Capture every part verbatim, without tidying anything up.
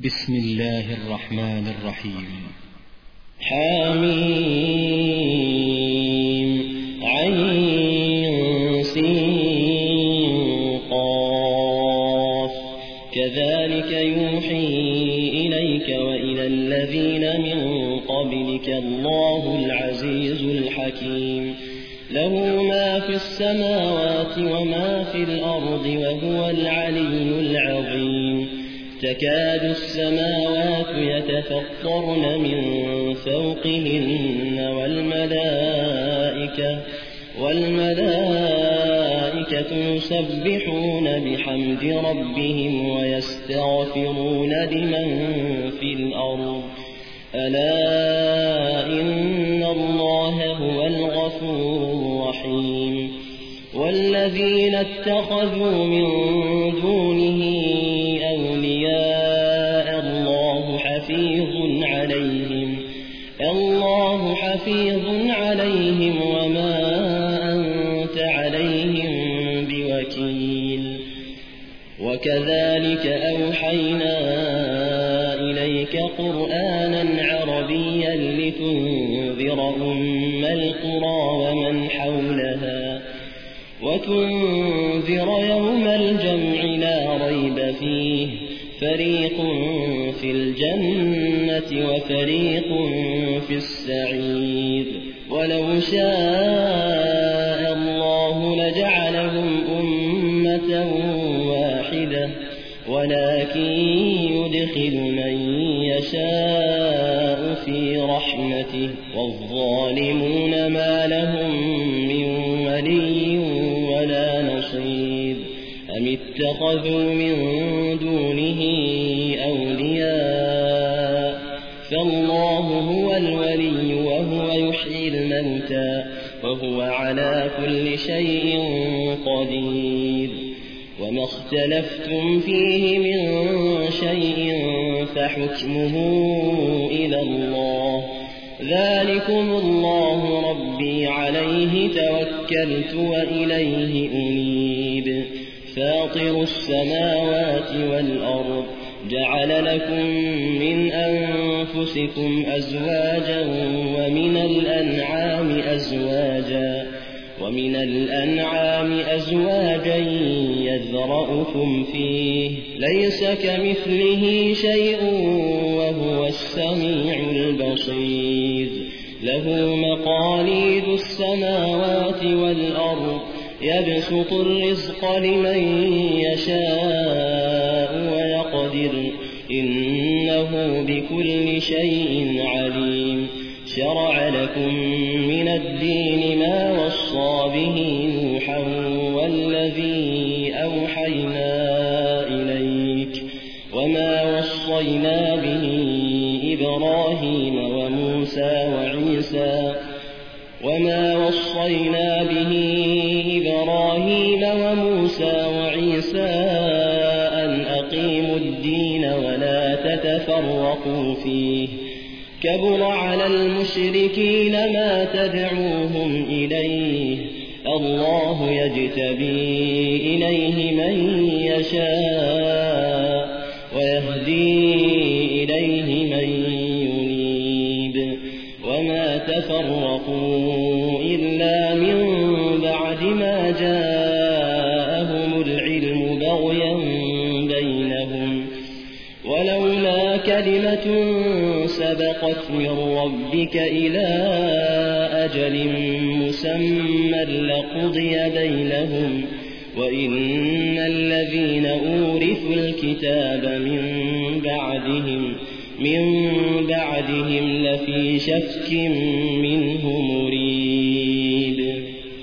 بسم الله الرحمن الرحيم. حميم عين سين قاف كذلك يوحي إليك وإلى الذين من قبلك الله العزيز الحكيم له ما في السماوات وما في الأرض وهو العلي العظيم تكاد السماوات يتفطرن من فوقهن والملائكة والملائكة يسبحون بحمد ربهم ويستغفرون لمن في الأرض ألا إن الله هو الغفور الرحيم والذين اتخذوا من دونه أولياء الله حفيظ عليهم الله حفيظ عليهم وما أنت عليهم بوكيل وكذلك أوحينا إليك قرآنا عربيا لتنذر أم القرى ومن حولها وتنذر يوم الجمع لا ريب فيه فريق في الجنة وفريق في السعير ولو شاء الله لجعلهم أمة واحدة ولكن يدخل من يشاء في رحمته والظالمون ما لهم من ولي ولا نصير أم اتخذوا من دونه أولياء فالله هو الولي وهو يحيي الموتى وهو على كل شيء قدير وما اختلفتم فيه من شيء فحكمه إلى الله ذلكم الله ربي عليه توكلت وإليه أنيب فاطر السماوات والأرض جعل لكم من أنفسكم أزواجا ومن الأنعام أزواجا ومن الأنعام أزواجا يذرأكم فيه ليس كمثله شيء وهو السميع البصير له مقاليد السماوات والأرض يبسط الرزق لمن يشاء ويقدر إنه بكل شيء عليم شرع لكم من الدين ما وصى به نوحا والذي أوحينا إليك وما وصينا به إبراهيم وموسى وعيسى وما وصينا به إبراهيم وموسى وعيسى أن أقيموا الدين ولا تتفرقوا فيه كبر على المشركين ما تدعوهم إليه الله يجتبي إليه من يشاء ويهدي إليه من ينيب وما تفرقوا إلا من بعد ما جاءهم العلم بغيا بينهم ولولا كلمة سبقت من ربك إلى أجل مسمى لقضي بينهم وإن الذين أورثوا الكتاب من بعدهم من بعدهم لفي شك منه مريب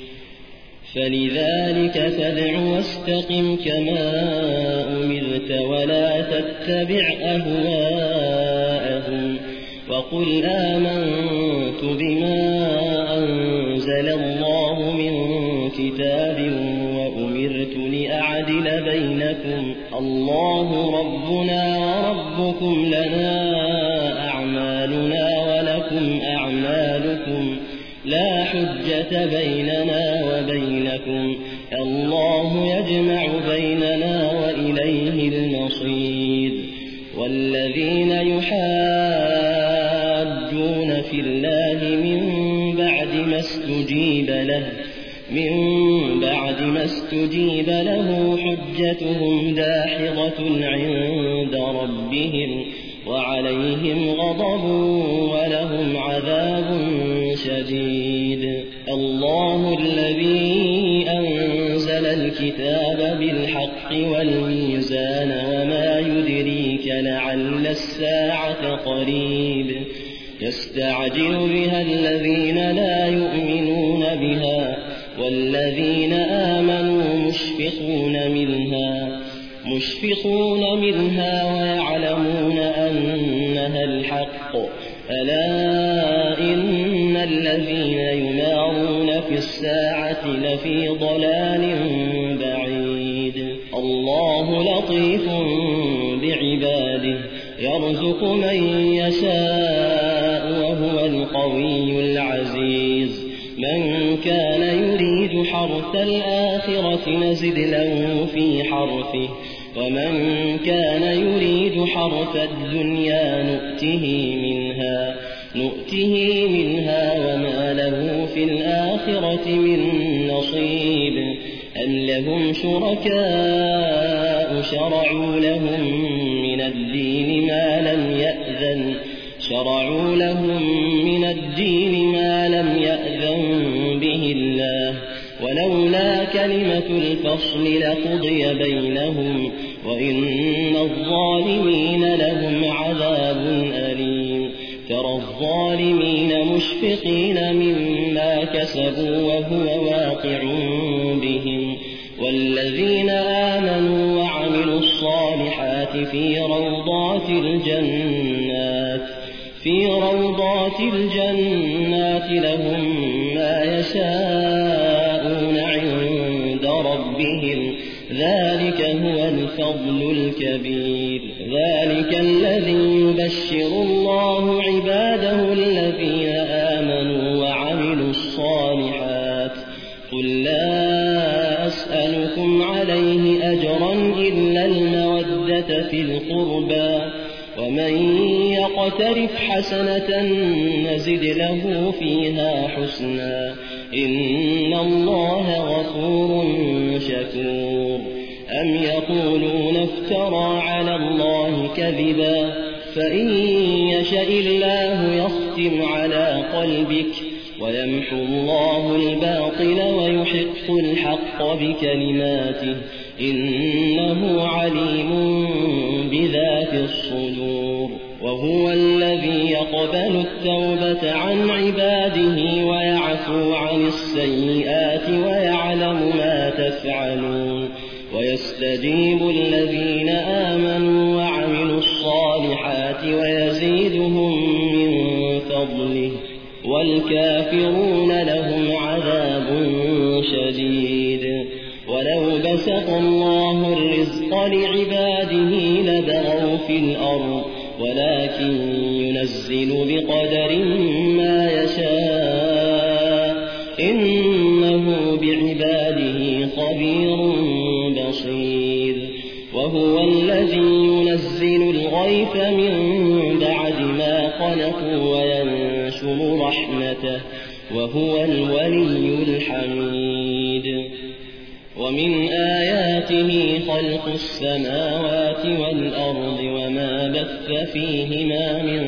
فلذلك فادع واستقم كما أمرت ولا تتبع أهواءهم وقل آمنت بما أنزل الله من كتاب وأمرت لأعدل بينكم الله ربنا وربكم لنا أعمالنا ولكم أعمالكم لا حجة بيننا وبينكم الله يجمع بيننا وإليه المصير والذين يحاجون في الله من بعد ما استجيب له من بعد ما استجيب له حجتهم داحضة عند ربهم وعليهم غضب ولهم عذاب شديد. الله الذي أنزل الكتاب بالحق والميزان وما يدريك لعل الساعة قريب يستعجل بها الذين لا يؤمنون بها والذين آمنوا مشفقون منها مشفقون منها ويعلمون أنها الحق. ألا إن الذين يمارون في الساعة لفي ضلال بعيد. الله لطيف بعباده يرزق من يشاء وهو القوي العزيز. من كان يريد حرث الآخرة نزد له في حرثه ومن كان يريد حرث الدنيا نؤته منها نؤته منها وما له في الآخرة من نصيب. أم لهم شركاء شرعوا لهم من الدين ما لم يأذن شرعوا لهم من الدين ما لم يأذن به الله ولولا كلمة الفصل لقضي بينهم وإن الظالمين لهم عذاب أليم. ترى الظالمين مشفقين مما كسبوا وهو واقع بهم والذين آمنوا وعملوا الصالحات في روضات الجنات في روضات الجنات لهم ما يشاءون عند ربهم ذلك هو الفضل الكبير. ذلك الذي يبشر الله عباده الذين آمنوا وعملوا الصالحات. قل لا أسألكم عليه أجرا إلا المودة في القربى ومن يقترف حسنة نزد له فيها حسنا إن الله غفور شكور. أم يقولون افترى على الله كذبا فإن يشاء الله يختم على قلبك ويمحو الله الباطل ويحق الحق بكلماته إنه عليم بذات الصدور. وهو الذي يقبل التوبة عن عباده ويعفو عن السيئات ويعلم ما تفعلون ويستجيب الذين آمنوا وعملوا الصالحات ويزيدهم من فضله والكافرون لهم عذاب شديد. ولو بسط الله الرزق لعباده لبغوا في الأرض ولكن ينزل بقدر ما يشاء إنه بعباده خبير بصير. وهو الذي ينزل الغيث من بعد ما قنطوا وينشر رحمته وهو الولي الحميد. ومن آياته خلق السماوات والأرض وما بث فيهما من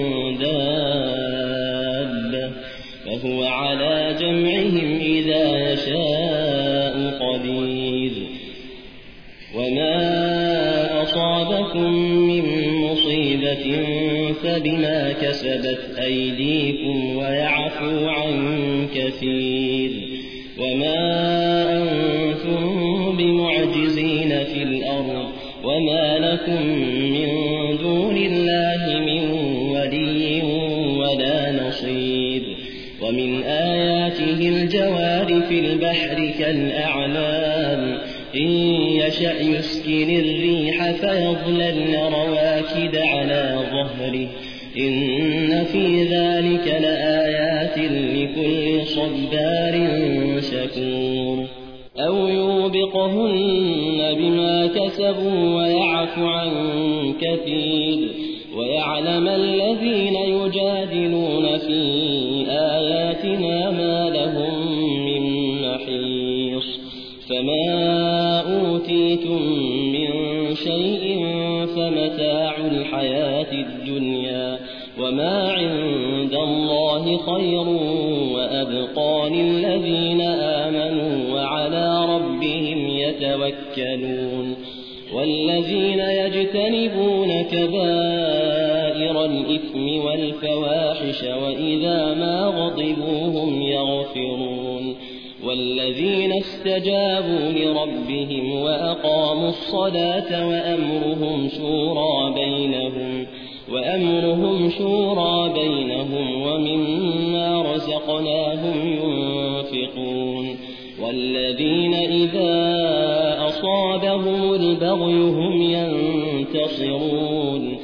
دابة فهو على جمعهم إذا يشاء قدير. وما أصابكم من مصيبة فبما كسبت أيديكم ويعفو عن كثير. وما أنتم بمعجزين في الأرض وما لكم من دون الله من ولي ولا نصير. ومن آياته الجوار في البحر كالأعلام إن يشأ يسكن الريح فيظللن رواكد على ظهره إن في ذلك لآيات لكل صبار شكور. أو يوبق ليذيقهن بما كسبوا ويعفو عن كثير ويعلم الذين يجادلون في آياتنا ما لهم من محيص فما أوتيتم من شيء فمتاع الحياة الدنيا وما عند الله خير وأبقى للذين آمنوا وعلى ربهم يتوكلون والذين يجتنبون كبائر الإثم والفواحش وإذا ما غضبوا هم يغفرون والذين استجابوا لربهم وأقاموا الصلاة وأمرهم شورى بينهم وأمرهم شورى بينهم ومما رزقناهم ينفقون والذين إذا أصابهم البغي هم ينتصرون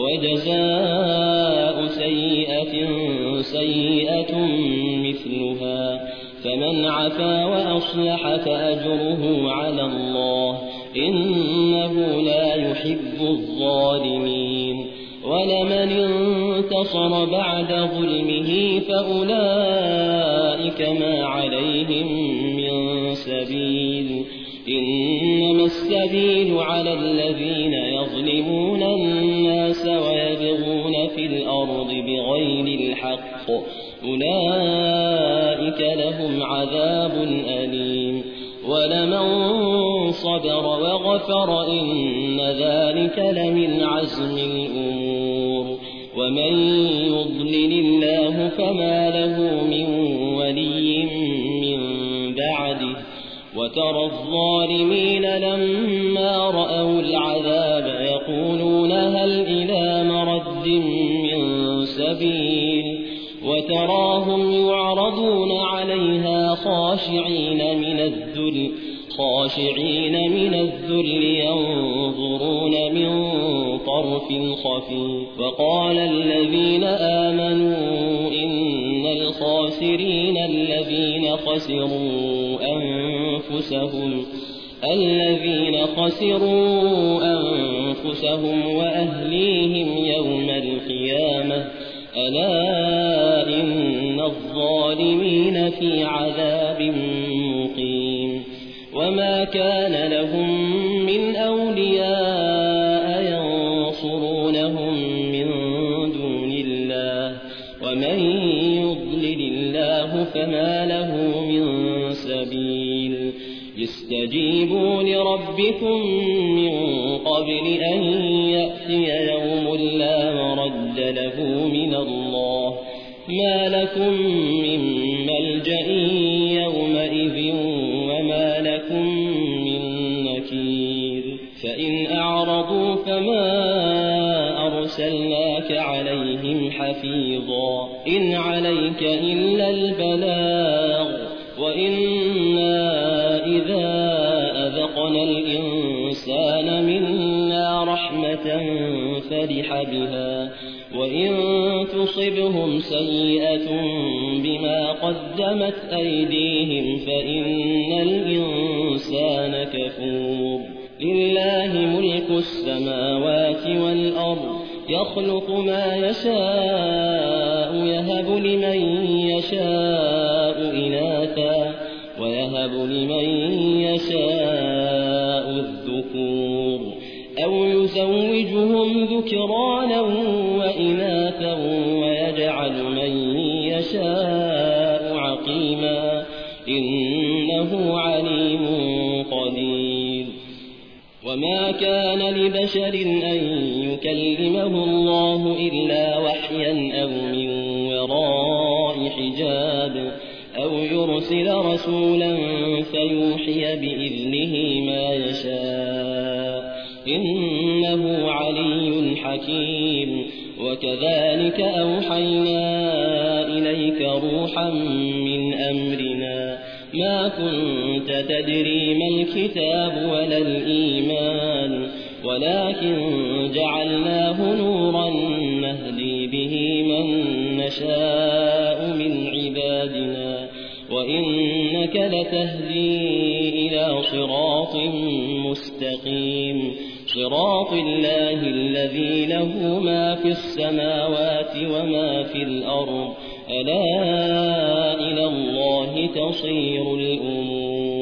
وجزاء سيئة سيئة مثلها فمن عفا وأصلح فأجره على الله إنه لا يحب الظالمين ولمن انتصر بعد ظلمه فأولئك ما عليهم من سبيل إنما السبيل على الذين يظلمون الناس ويبغون في الأرض بغير الحق أولئك لهم عذاب أليم ولمن صبر وغفر إن ذلك لمن عزم الأمور ومن يضلل الله فما له من ولي من بعده وترى الظالمين لما رأوا العذاب يقولون هل إلى مرد من سبيل وتراهم يعرضون عليها خاشعين من الذل خاشعين من الذل ينظرون من طرف خفي وقال الذين آمنوا إن الخاسرين الذين خسروا أنفسهم الذين خسروا أنفسهم وأهليهم يوم القيامة ألا إن الظالمين في عذاب مقيم وما كان لهم من أولياء ينصرونهم من دون الله ومن يضلل الله فما له من سبيل استجيبوا لربكم من قبل أن يأتي يوم لا مرد له من الله ما لكم من ملجأ يومئذ وما لكم من نكير فإن أعرضوا فما أرسلناك عليهم حفيظا إن عليك إلا البلاغ وإنا إذا أذقنا الإنسان منا رحمة فرح بها وإن تصبهم سيئة بما قدمت أيديهم فإن الإنسان كفور لله ملك السماوات والأرض يخلق ما يشاء يهب لمن يشاء إناثا ويهب لمن يشاء الذكور أو يزوجهم ذكرانا وإناثا ويجعل من يشاء عقيما إنه عليم قدير وما كان لبشر أن يكلمه الله إلا وحيا أو من وراء حجاب أو يرسل رسولا فيوحي بإذنه ما يشاء إنه علي حكيم وكذلك أوحينا إليك روحا من أمرنا ما كنت تدري ما الكتاب ولا الإيمان ولكن جعلناه نورا نهدي به من نشاء من عبادنا وإن وإنك لتهدي إلى صراط مستقيم صراط الله الذي له ما في السماوات وما في الأرض ألا إلى الله تصير الأمور